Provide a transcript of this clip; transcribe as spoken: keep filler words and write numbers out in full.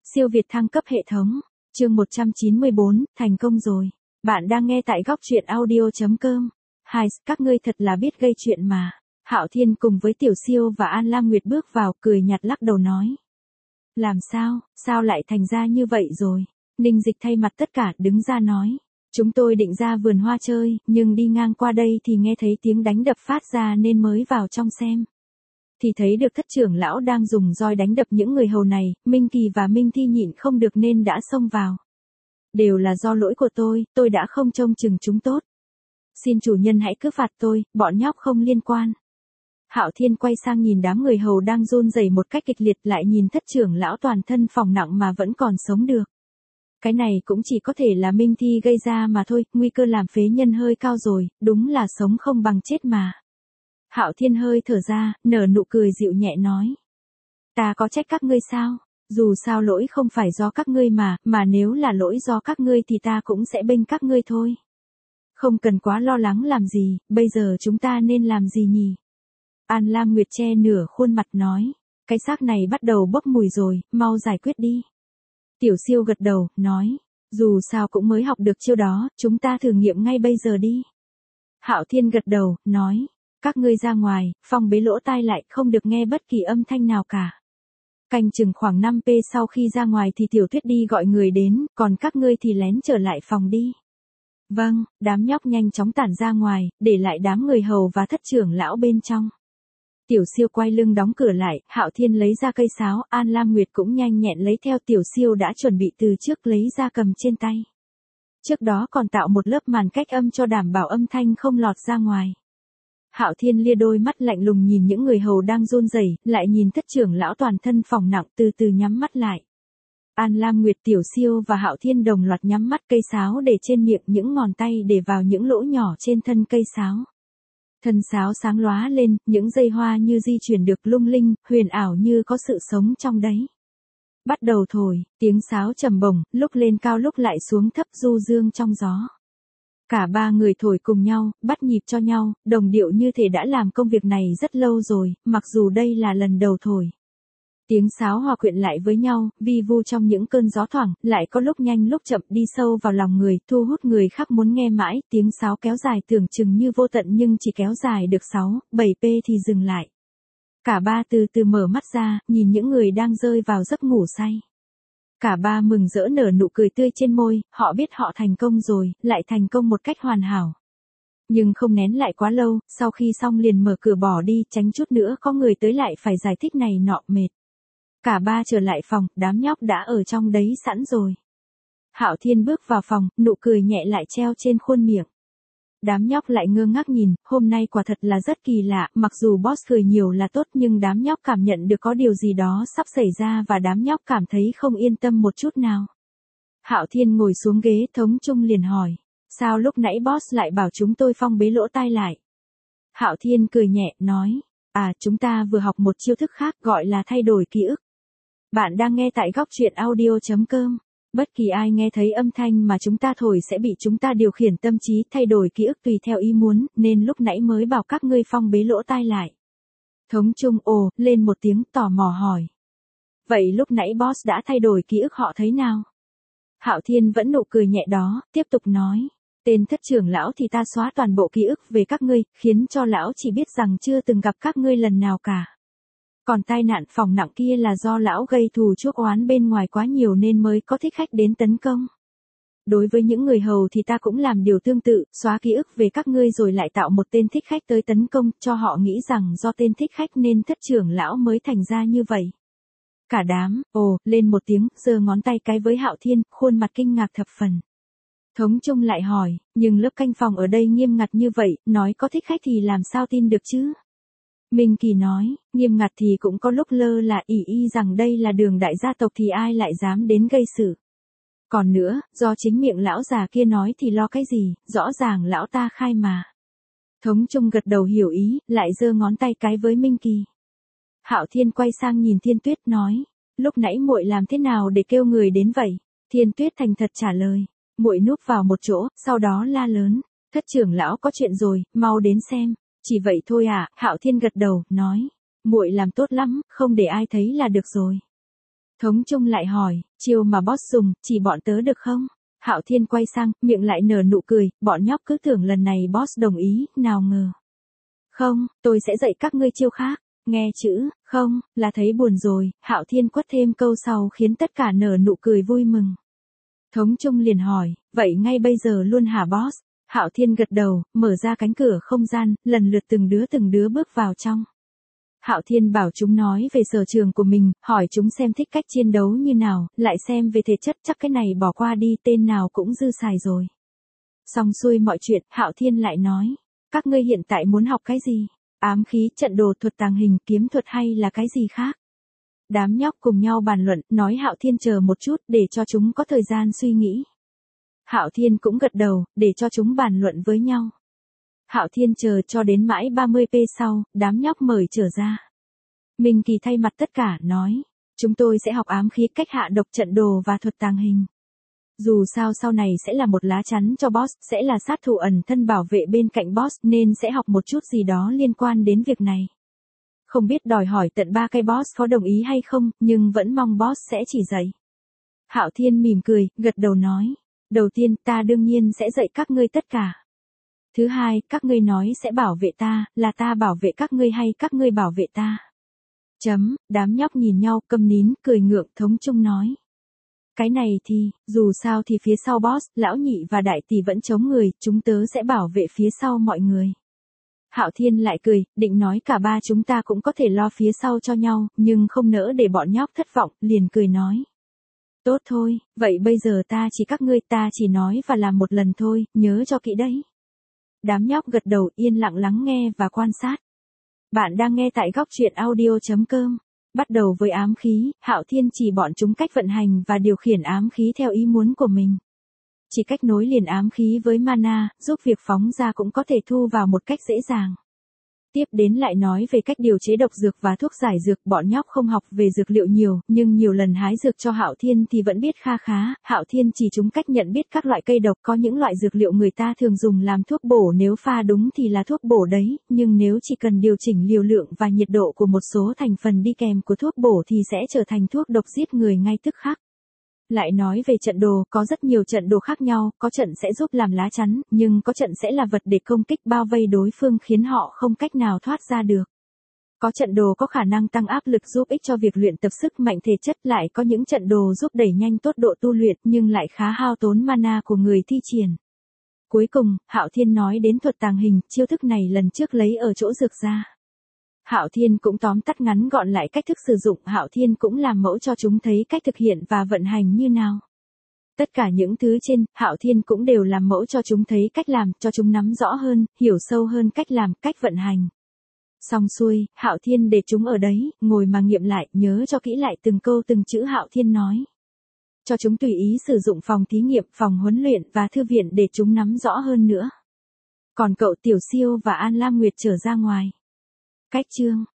Siêu việt thăng cấp hệ thống. Chương một trăm chín mươi bốn, thành công rồi. Bạn đang nghe tại góc truyện audio chấm com. Hai, các ngươi thật là biết gây chuyện mà. Hạo Thiên cùng với Tiểu Siêu và An Lam Nguyệt bước vào, cười nhạt lắc đầu nói. Làm sao, sao lại thành ra như vậy rồi? Ninh Dịch thay mặt tất cả, đứng ra nói. Chúng tôi định ra vườn hoa chơi, nhưng đi ngang qua đây thì nghe thấy tiếng đánh đập phát ra nên mới vào trong xem. Thì thấy được thất trưởng lão đang dùng roi đánh đập những người hầu này, Minh Kỳ và Minh Thi nhịn không được nên đã xông vào. Đều là do lỗi của tôi, tôi đã không trông chừng chúng tốt. Xin chủ nhân hãy cứ phạt tôi, bọn nhóc không liên quan. Hạo Thiên quay sang nhìn đám người hầu đang run rẩy một cách kịch liệt, lại nhìn thất trưởng lão toàn thân phỏng nặng mà vẫn còn sống được. Cái này cũng chỉ có thể là Minh Thi gây ra mà thôi, nguy cơ làm phế nhân hơi cao rồi, đúng là sống không bằng chết mà. Hạo Thiên hơi thở ra, nở nụ cười dịu nhẹ nói. Ta có trách các ngươi sao? Dù sao lỗi không phải do các ngươi mà, mà nếu là lỗi do các ngươi thì ta cũng sẽ bênh các ngươi thôi. Không cần quá lo lắng làm gì, bây giờ chúng ta nên làm gì nhỉ? An Lam Nguyệt che nửa khuôn mặt nói. Cái xác này bắt đầu bốc mùi rồi, mau giải quyết đi. Tiểu Siêu gật đầu, nói. Dù sao cũng mới học được chiêu đó, chúng ta thử nghiệm ngay bây giờ đi. Hạo Thiên gật đầu, nói. Các ngươi ra ngoài, phong bế lỗ tai lại, không được nghe bất kỳ âm thanh nào cả. Canh chừng khoảng năm phút sau khi ra ngoài thì Tiểu Tuyết đi gọi người đến, còn các ngươi thì lén trở lại phòng đi. Vâng, đám nhóc nhanh chóng tản ra ngoài, để lại đám người hầu và thất trưởng lão bên trong. Tiểu Siêu quay lưng đóng cửa lại, Hạo Thiên lấy ra cây sáo, An Lam Nguyệt cũng nhanh nhẹn lấy theo. Tiểu Siêu đã chuẩn bị từ trước lấy ra cầm trên tay. Trước đó còn tạo một lớp màn cách âm cho đảm bảo âm thanh không lọt ra ngoài. Hạo Thiên lia đôi mắt lạnh lùng nhìn những người hầu đang run rẩy, lại nhìn thất trưởng lão toàn thân phỏng nặng, từ từ nhắm mắt lại. An Lam Nguyệt, Tiểu Siêu và Hạo Thiên đồng loạt nhắm mắt, cây sáo để trên miệng, những ngón tay để vào những lỗ nhỏ trên thân cây sáo. Thân sáo sáng lóa lên, những dây hoa như di chuyển được lung linh, huyền ảo như có sự sống trong đấy. Bắt đầu thổi, tiếng sáo trầm bổng, lúc lên cao lúc lại xuống thấp, du dương trong gió. Cả ba người thổi cùng nhau, bắt nhịp cho nhau, đồng điệu như thể đã làm công việc này rất lâu rồi, mặc dù đây là lần đầu thổi. Tiếng sáo hòa quyện lại với nhau, vi vu trong những cơn gió thoảng, lại có lúc nhanh lúc chậm, đi sâu vào lòng người, thu hút người khác muốn nghe mãi. Tiếng sáo kéo dài tưởng chừng như vô tận nhưng chỉ kéo dài được sáu, bảy phút thì dừng lại. Cả ba từ từ mở mắt ra, nhìn những người đang rơi vào giấc ngủ say. Cả ba mừng rỡ nở nụ cười tươi trên môi, họ biết họ thành công rồi, lại thành công một cách hoàn hảo. Nhưng không nén lại quá lâu, sau khi xong liền mở cửa bỏ đi, tránh chút nữa có người tới lại phải giải thích này nọ, mệt. Cả ba trở lại phòng, đám nhóc đã ở trong đấy sẵn rồi. Hạo Thiên bước vào phòng, nụ cười nhẹ lại treo trên khuôn miệng. Đám nhóc lại ngơ ngác nhìn, hôm nay quả thật là rất kỳ lạ, mặc dù boss cười nhiều là tốt nhưng đám nhóc cảm nhận được có điều gì đó sắp xảy ra và đám nhóc cảm thấy không yên tâm một chút nào. Hạo Thiên ngồi xuống ghế, Thống Trung liền hỏi. Sao lúc nãy boss lại bảo chúng tôi phong bế lỗ tai lại? Hạo Thiên cười nhẹ, nói. À, chúng ta vừa học một chiêu thức khác gọi là thay đổi ký ức. Bạn đang nghe tại góc truyện audio chấm com. Bất kỳ ai nghe thấy âm thanh mà chúng ta thổi sẽ bị chúng ta điều khiển tâm trí, thay đổi ký ức tùy theo ý muốn, nên lúc nãy mới bảo các ngươi phong bế lỗ tai lại. Thống Trung ồ, lên một tiếng, tò mò hỏi. Vậy lúc nãy boss đã thay đổi ký ức họ thấy nào? Hạo Thiên vẫn nụ cười nhẹ đó, tiếp tục nói. Tên thất trưởng lão thì ta xóa toàn bộ ký ức về các ngươi, khiến cho lão chỉ biết rằng chưa từng gặp các ngươi lần nào cả. Còn tai nạn phỏng nặng kia là do lão gây thù chuốc oán bên ngoài quá nhiều nên mới có thích khách đến tấn công. Đối với những người hầu thì ta cũng làm điều tương tự, xóa ký ức về các ngươi rồi lại tạo một tên thích khách tới tấn công, cho họ nghĩ rằng do tên thích khách nên thất trưởng lão mới thành ra như vậy. Cả đám, ồ, lên một tiếng, giơ ngón tay cái với Hạo Thiên, khuôn mặt kinh ngạc thập phần. Thống Trung lại hỏi, nhưng lớp canh phòng ở đây nghiêm ngặt như vậy, nói có thích khách thì làm sao tin được chứ? Minh Kỳ nói, nghiêm ngặt thì cũng có lúc lơ là, ỷ y rằng đây là Đường đại gia tộc thì ai lại dám đến gây sự. Còn nữa, do chính miệng lão già kia nói thì lo cái gì, rõ ràng lão ta khai mà. Thống Trung gật đầu hiểu ý, lại giơ ngón tay cái với Minh Kỳ. Hạo Thiên quay sang nhìn Thiên Tuyết nói, lúc nãy muội làm thế nào để kêu người đến vậy? Thiên Tuyết thành thật trả lời, muội núp vào một chỗ, sau đó la lớn, thất trưởng lão có chuyện rồi, mau đến xem. Chỉ vậy thôi à? Hạo Thiên gật đầu, nói, muội làm tốt lắm, không để ai thấy là được rồi. Thống Trung lại hỏi, chiêu mà boss dùng, chỉ bọn tớ được không? Hạo Thiên quay sang, miệng lại nở nụ cười, bọn nhóc cứ tưởng lần này boss đồng ý, nào ngờ. Không, tôi sẽ dạy các ngươi chiêu khác. Nghe chữ, không, là thấy buồn rồi, Hạo Thiên quất thêm câu sau khiến tất cả nở nụ cười vui mừng. Thống Trung liền hỏi, vậy ngay bây giờ luôn hả boss? Hạo Thiên gật đầu, mở ra cánh cửa không gian, lần lượt từng đứa từng đứa bước vào trong. Hạo Thiên bảo chúng nói về sở trường của mình, hỏi chúng xem thích cách chiến đấu như nào, lại xem về thể chất, chắc cái này bỏ qua đi, tên nào cũng dư xài rồi. Xong xuôi mọi chuyện, Hạo Thiên lại nói, các ngươi hiện tại muốn học cái gì? Ám khí, trận đồ, thuật tàng hình, kiếm thuật hay là cái gì khác? Đám nhóc cùng nhau bàn luận, nói Hạo Thiên chờ một chút để cho chúng có thời gian suy nghĩ. Hạo Thiên cũng gật đầu, để cho chúng bàn luận với nhau. Hạo Thiên chờ cho đến mãi ba mươi phút sau, đám nhóc mời trở ra. Minh Kỳ thay mặt tất cả, nói, chúng tôi sẽ học ám khí, cách hạ độc, trận đồ và thuật tàng hình. Dù sao sau này sẽ là một lá chắn cho boss, sẽ là sát thủ ẩn thân bảo vệ bên cạnh boss, nên sẽ học một chút gì đó liên quan đến việc này. Không biết đòi hỏi tận ba cái boss có đồng ý hay không, nhưng vẫn mong boss sẽ chỉ dạy. Hạo Thiên mỉm cười, gật đầu nói, đầu tiên ta đương nhiên sẽ dạy các ngươi tất cả. Thứ hai, các ngươi nói sẽ bảo vệ ta, là ta bảo vệ các ngươi hay các ngươi bảo vệ ta? Chấm, đám nhóc nhìn nhau, câm nín, cười ngượng. Thống Trung nói. Cái này thì, dù sao thì phía sau boss, lão nhị và đại tỷ vẫn chống người, chúng tớ sẽ bảo vệ phía sau mọi người. Hạo Thiên lại cười, định nói cả ba chúng ta cũng có thể lo phía sau cho nhau, nhưng không nỡ để bọn nhóc thất vọng, liền cười nói. Tốt thôi, vậy bây giờ ta chỉ các ngươi, ta chỉ nói và làm một lần thôi, nhớ cho kỹ đấy. Đám nhóc gật đầu, yên lặng lắng nghe và quan sát. Bạn đang nghe tại góc truyện audio chấm com. Bắt đầu với ám khí, Hạo Thiên chỉ bọn chúng cách vận hành và điều khiển ám khí theo ý muốn của mình. Chỉ cách nối liền ám khí với mana, giúp việc phóng ra cũng có thể thu vào một cách dễ dàng. Tiếp đến lại nói về cách điều chế độc dược và thuốc giải dược, bọn nhóc không học về dược liệu nhiều, nhưng nhiều lần hái dược cho Hạo Thiên thì vẫn biết kha khá. Hạo Thiên chỉ chúng cách nhận biết các loại cây độc, có những loại dược liệu người ta thường dùng làm thuốc bổ, nếu pha đúng thì là thuốc bổ đấy, nhưng nếu chỉ cần điều chỉnh liều lượng và nhiệt độ của một số thành phần đi kèm của thuốc bổ thì sẽ trở thành thuốc độc giết người ngay tức khắc. Lại nói về trận đồ, có rất nhiều trận đồ khác nhau, có trận sẽ giúp làm lá chắn, nhưng có trận sẽ là vật để công kích bao vây đối phương khiến họ không cách nào thoát ra được. Có trận đồ có khả năng tăng áp lực giúp ích cho việc luyện tập sức mạnh thể chất, lại có những trận đồ giúp đẩy nhanh tốc độ tu luyện nhưng lại khá hao tốn mana của người thi triển. Cuối cùng, Hạo Thiên nói đến thuật tàng hình, chiêu thức này lần trước lấy ở chỗ dược ra. Hạo Thiên cũng tóm tắt ngắn gọn lại cách thức sử dụng, Hạo Thiên cũng làm mẫu cho chúng thấy cách thực hiện và vận hành như nào. Tất cả những thứ trên, Hạo Thiên cũng đều làm mẫu cho chúng thấy cách làm, cho chúng nắm rõ hơn, hiểu sâu hơn cách làm, cách vận hành. Xong xuôi, Hạo Thiên để chúng ở đấy, ngồi mà nghiệm lại, nhớ cho kỹ lại từng câu từng chữ Hạo Thiên nói. Cho chúng tùy ý sử dụng phòng thí nghiệm, phòng huấn luyện và thư viện để chúng nắm rõ hơn nữa. Còn cậu Tiểu Siêu và An Lam Nguyệt trở ra ngoài. Cách chương